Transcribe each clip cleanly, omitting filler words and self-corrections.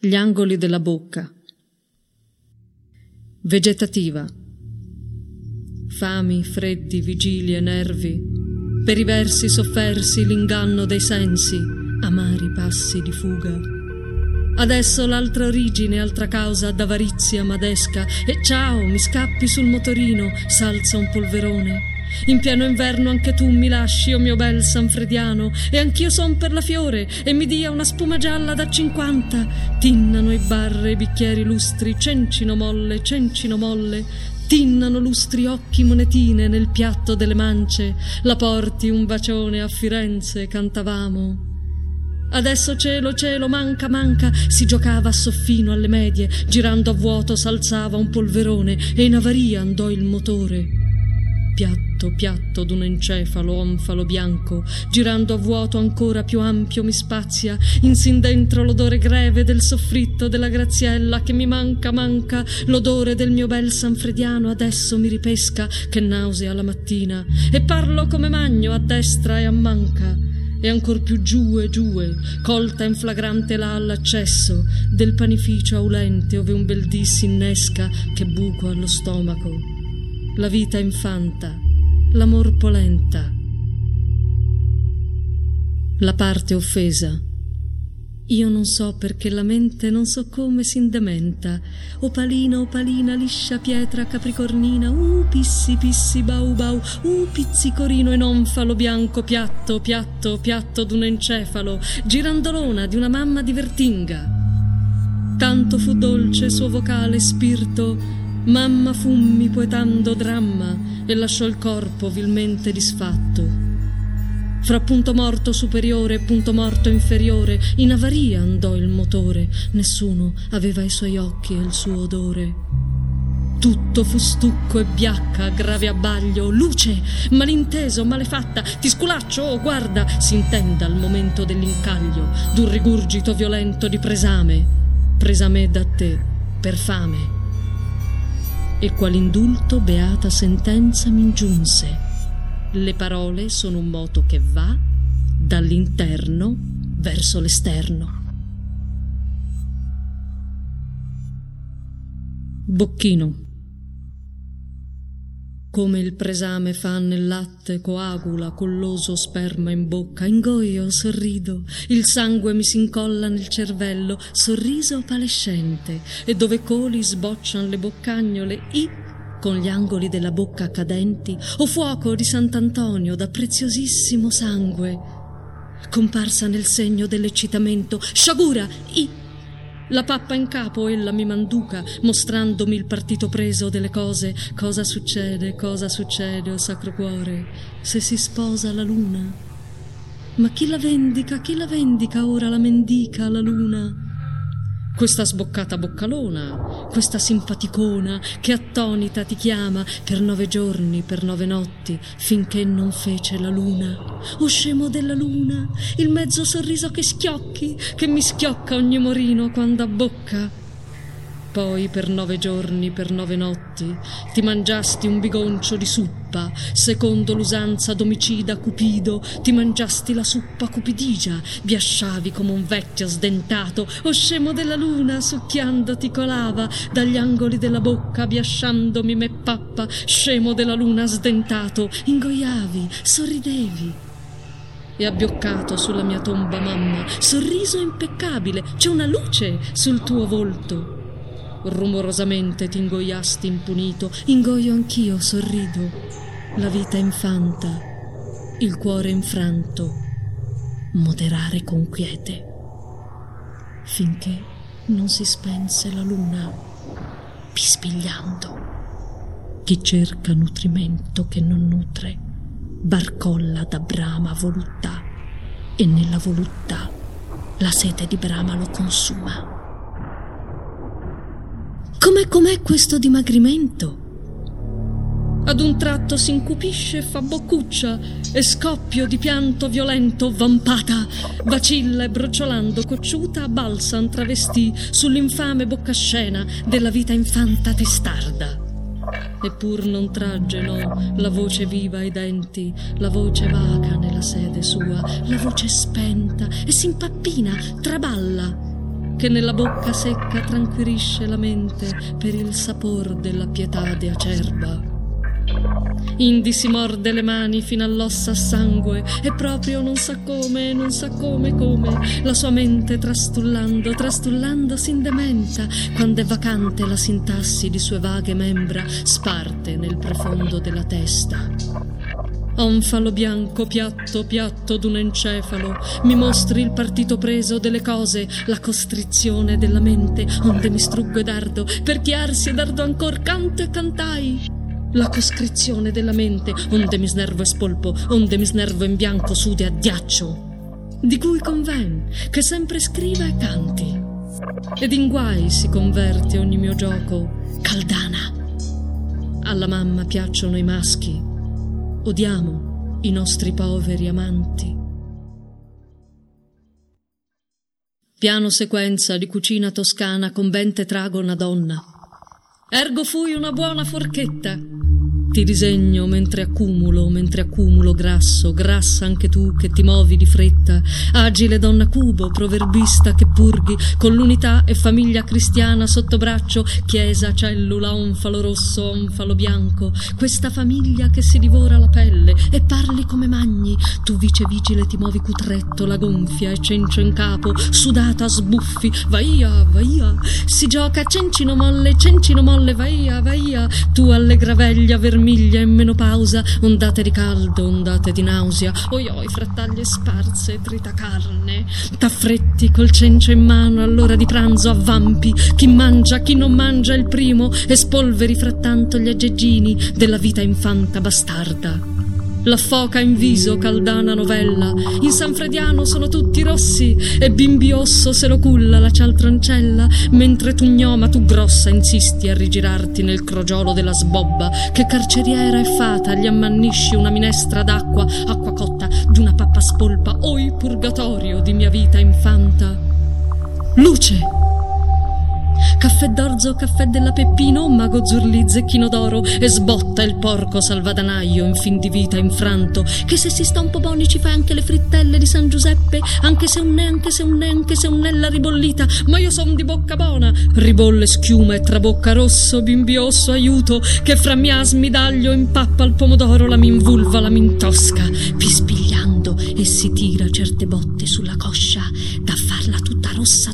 Gli angoli della bocca. Vegetativa. Fami, freddi, vigilie, nervi, per i versi soffersi l'inganno dei sensi, amari passi di fuga. Adesso l'altra origine, altra causa d'avarizia madesca, e ciao, mi scappi sul motorino, s'alza un polverone. In pieno inverno anche tu mi lasci, o mio bel sanfrediano, e anch'io son per la fiore, e mi dia una spuma gialla da 50. Tinnano i bar e i bicchieri lustri, cencino molle, tinnano lustri occhi monetine nel piatto delle mance. La porti un bacione a Firenze, cantavamo. Adesso cielo, cielo, manca, manca, si giocava a soffino alle medie, girando a vuoto s'alzava un polverone, e in avaria andò il motore. Piatto, piatto d'un encefalo onfalo bianco, girando a vuoto ancora più ampio mi spazia, insin dentro l'odore greve del soffritto della Graziella che mi manca, manca, l'odore del mio bel sanfrediano adesso mi ripesca, che nausea la mattina, e parlo come magno a destra e a manca, e ancor più giù, colta in flagrante là all'accesso del panificio aulente ove un bel dì s'innesca che buco allo stomaco. La vita infanta, l'amor polenta. La parte offesa. Io non so perché la mente non so come s'indementa. Opalina, liscia pietra capricornina, pissi, pissi, bau, bau, pizzicorino e nonfalo bianco, piatto, piatto, piatto d'un encefalo, girandolona di una mamma di Vertinga. Tanto fu dolce suo vocale spirito, mamma fummi poetando dramma, e lasciò il corpo vilmente disfatto. Fra punto morto superiore e punto morto inferiore, in avaria andò il motore, nessuno aveva i suoi occhi e il suo odore. Tutto fu stucco e biacca, grave abbaglio, luce, malinteso, malefatta, ti sculaccio, oh guarda, s'intenda al momento dell'incaglio, d'un rigurgito violento di presa me da te, per fame. E qual indulto beata sentenza m'ingiunse. Le parole sono un moto che va dall'interno verso l'esterno. Bocchino. Come il presame fa nel latte, coagula colloso sperma in bocca, ingoio, sorrido, il sangue mi s'incolla nel cervello, sorriso opalescente, e dove coli sboccian le boccagnole, con gli angoli della bocca cadenti, o fuoco di Sant'Antonio da preziosissimo sangue, comparsa nel segno dell'eccitamento, sciagura, la pappa in capo ella mi manduca, mostrandomi il partito preso delle cose. Cosa succede, o sacro cuore, se si sposa la luna? Ma chi la vendica ora la mendica la luna? Questa sboccata boccalona, questa simpaticona che attonita ti chiama per 9 giorni, per 9 notti, finché non fece la luna. O scemo della luna, il mezzo sorriso che schiocchi, che mi schiocca ogni morino quando abbocca. Poi per 9 giorni, per 9 notti, ti mangiasti un bigoncio di suppa, secondo l'usanza d'omicida Cupido, ti mangiasti la suppa cupidigia, biasciavi come un vecchio sdentato, o scemo della luna, succhiandoti colava dagli angoli della bocca, biasciandomi me pappa, scemo della luna sdentato, ingoiavi, sorridevi. E abbioccato sulla mia tomba mamma, sorriso impeccabile, c'è una luce sul tuo volto. Rumorosamente ti ingoiasti impunito, ingoio anch'io, sorrido. La vita infanta, il cuore infranto, moderare con quiete, finché non si spense la luna, pispigliando. Chi cerca nutrimento che non nutre, barcolla da Brama voluttà, e nella voluttà la sete di Brama lo consuma. Com'è questo dimagrimento? Ad un tratto s'incupisce e fa boccuccia, e scoppio di pianto violento, vampata, vacilla e brociolando cocciuta, balsan travestì sull'infame boccascena della vita infanta testarda. Eppur non tragge, no, la voce viva ai denti, la voce vaga nella sede sua, la voce spenta, e s'impappina, traballa. che nella bocca secca tranquillisce la mente per il sapor della pietade acerba. Indi si morde le mani fino all'ossa a sangue e proprio non sa come, la sua mente trastullando s'indementa quando è vacante la sintassi di sue vaghe membra sparte nel profondo della testa. Onfalo bianco, piatto d'un encefalo, mi mostri il partito preso delle cose, la costrizione della mente, onde mi struggo e dardo, per chiarsi e dardo ancor canto e cantai. La coscrizione della mente, onde mi snervo e spolpo, onde mi snervo in bianco sude a ghiaccio, di cui conven che sempre scriva e canti. Ed in guai si converte ogni mio gioco, Caldana. Alla mamma piacciono i maschi, odiamo i nostri poveri amanti. Piano sequenza di cucina toscana con ben tetrago una donna. Ergo fui una buona forchetta. Ti disegno mentre accumulo grassa anche tu che ti muovi di fretta, agile donna cubo, proverbista che purghi con l'unità e famiglia cristiana sotto braccio, chiesa, cellula, onfalo rosso, onfalo bianco, questa famiglia che si divora la pelle e parli come magni, tu vice vigile ti muovi cutretto, la gonfia e cencio in capo, sudata sbuffi, vaia, si gioca cencino molle, vaia, tu alle graveglia vermiglia in menopausa, ondate di caldo, ondate di nausea, oi frattaglie sparse, trita carne, t'affretti col cencio in mano all'ora di pranzo, avvampi chi mangia, chi non mangia il primo e spolveri frattanto gli aggeggini della vita infanta bastarda. La foca in viso, Caldana novella, in Sanfrediano sono tutti rossi e bimbiosso se lo culla la cialtroncella, mentre tu gnoma, tu grossa insisti a rigirarti nel crogiolo della sbobba che carceriera e fata gli ammannisci una minestra d'acqua, acqua cotta d'una pappa spolpa, oi purgatorio di mia vita infanta. Luce! Caffè d'orzo, caffè della Peppino, mago Zurli, zecchino d'oro e sbotta il porco salvadanaio in fin di vita infranto, che se si sta un po' boni ci fa anche le frittelle di San Giuseppe, anche se un n'è la ribollita, ma io son di bocca buona, ribolle schiuma e trabocca rosso, bimbiosso aiuto, che fra miasmi d'aglio impappa il pomodoro, la m'invulva, la m'intosca, pispigliando e si tira certe botte sulla coscia, da farla tutta rossa,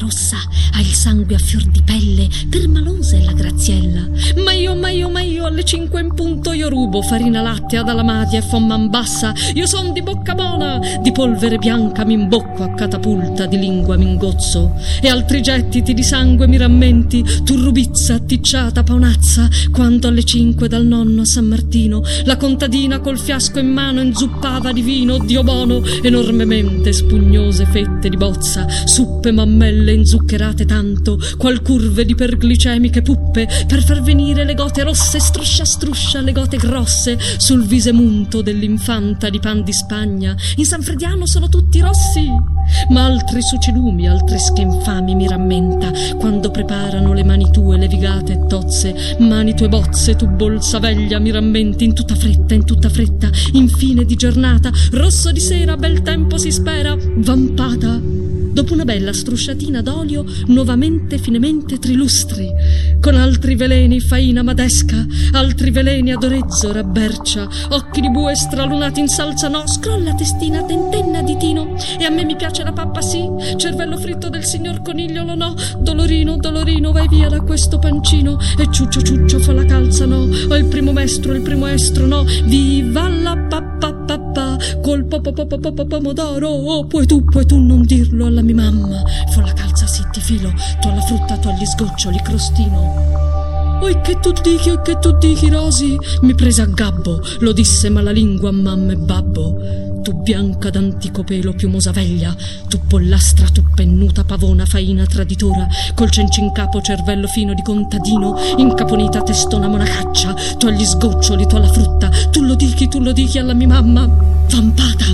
ha il sangue a fior di pelle, permalosa è la Graziella. Ma io alle 5 in punto io rubo farina lattea dalla Madia e fomman bassa, io son di bocca buona, di polvere bianca m'imbocco a catapulta, di lingua m'ingozzo e altri gettiti di sangue mi rammenti, tu rubizza atticciata paonazza, quando alle 5 dal nonno a San Martino la contadina col fiasco in mano inzuppava di vino, Dio bono, enormemente spugnose fette di bozza, suppe mammelle inzuccherate tanto, qual curve di perglicemiche puppe, per far venire le gote rosse, struscia le gote grosse sul visemunto dell'infanta di pan di Spagna. In Sanfrediano sono tutti rossi, ma altri sucilumi, altri schienfami mi rammenta, quando preparano le mani tue levigate e tozze, mani tue bozze, tu bolsa veglia mi rammenti, in tutta fretta, in fine di giornata, rosso di sera, bel tempo si spera, vampata. Dopo una bella strusciatina d'olio, nuovamente finemente trilustri, con altri veleni faina madesca, altri veleni ad orezzo rabbercia, occhi di bue stralunati in salsa no, scrolla testina, tentenna di tino, e a me mi piace la pappa sì, cervello fritto del signor Conigliolo no, dolorino, vai via da questo pancino, e ciuccio fa la calza no, o il primo estro no, viva la pappa col pomodoro, oh, puoi tu non dirlo alla mia mamma, fa la calza sì ti filo, tu alla frutta, tu agli sgoccioli crostino. Oi che tu dichi Rosi, mi prese a gabbo, lo disse malalingua a mamma e babbo. Tu bianca d'antico pelo piumosa veglia, tu pollastra, tu pennuta pavona faina traditora, col cencio in capo cervello fino di contadino, incaponita testona monacaccia, tu agli sgoccioli, tu alla frutta, tu lo dichi alla mia mamma, vampata.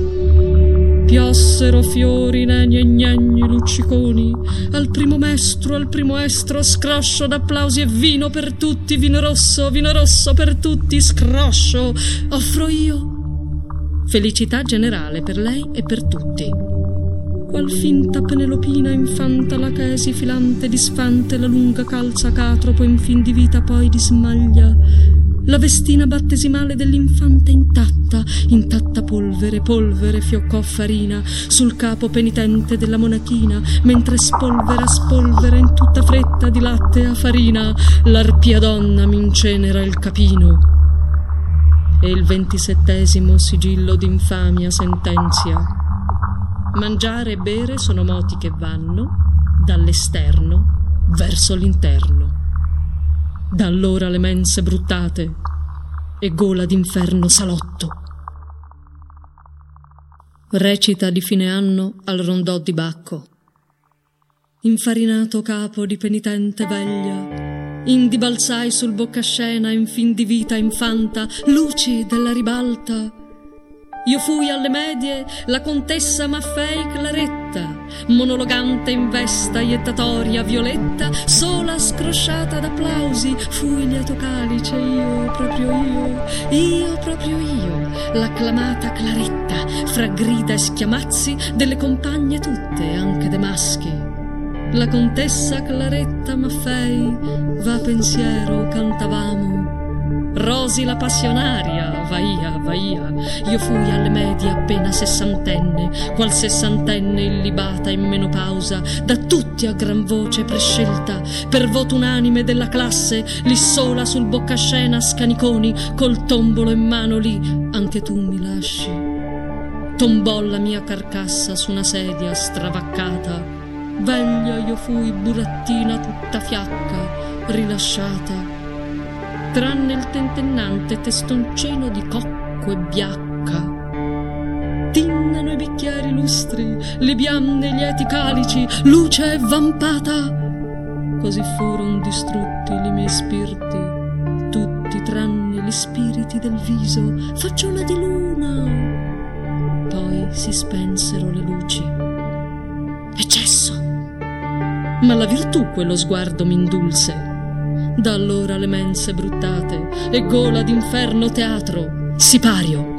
Piassero fiori, gnegni, lucciconi, al primo estro, scroscio d'applausi e vino per tutti, vino rosso per tutti, scroscio, offro io. Felicità generale per lei e per tutti. qual finta Penelopina infanta la chesi filante disfante la lunga calza catropo in fin di vita poi dismaglia. La vestina battesimale dell'infante intatta polvere, polvere fioccò farina sul capo penitente della monachina, mentre spolvera in tutta fretta di latte a farina l'arpia donna m'incenera il capino. E il 27° sigillo d'infamia sentenzia: mangiare e bere sono moti che vanno dall'esterno verso l'interno. Da allora le mense bruttate e gola d'inferno salotto. Recita di fine anno al rondò di Bacco. Infarinato capo di penitente veglia, indibalzai sul boccascena in fin di vita infanta, luci della ribalta. Io fui alle medie la contessa Maffei Claretta, monologante in vesta iettatoria violetta, sola scrosciata d'applausi, fui lieto calice, io, proprio io, l'acclamata Claretta, fra grida e schiamazzi delle compagne tutte, anche de maschi. La contessa Claretta Maffei, va pensiero, cantavamo. Rosi la passionaria, vaia, io fui alle medie appena 60enne, qual 60enne illibata in menopausa, da tutti a gran voce prescelta, per voto unanime della classe, lì sola sul boccascena scaniconi, col tombolo in mano lì, anche tu mi lasci. Tombò la mia carcassa su una sedia stravaccata, veglia io fui burattina tutta fiacca, rilasciata. Tranne il tentennante testoncino di cocco e biacca. Tinnano i bicchieri lustri, le bianne lieti calici, luce e vampata. Così furono distrutti i miei spiriti, tutti tranne gli spiriti del viso, facciola di luna. Poi si spensero le luci. E cesso. Ma la virtù quello sguardo m'indulse. Da allora le mense bruttate e gola d'inferno teatro, sipario,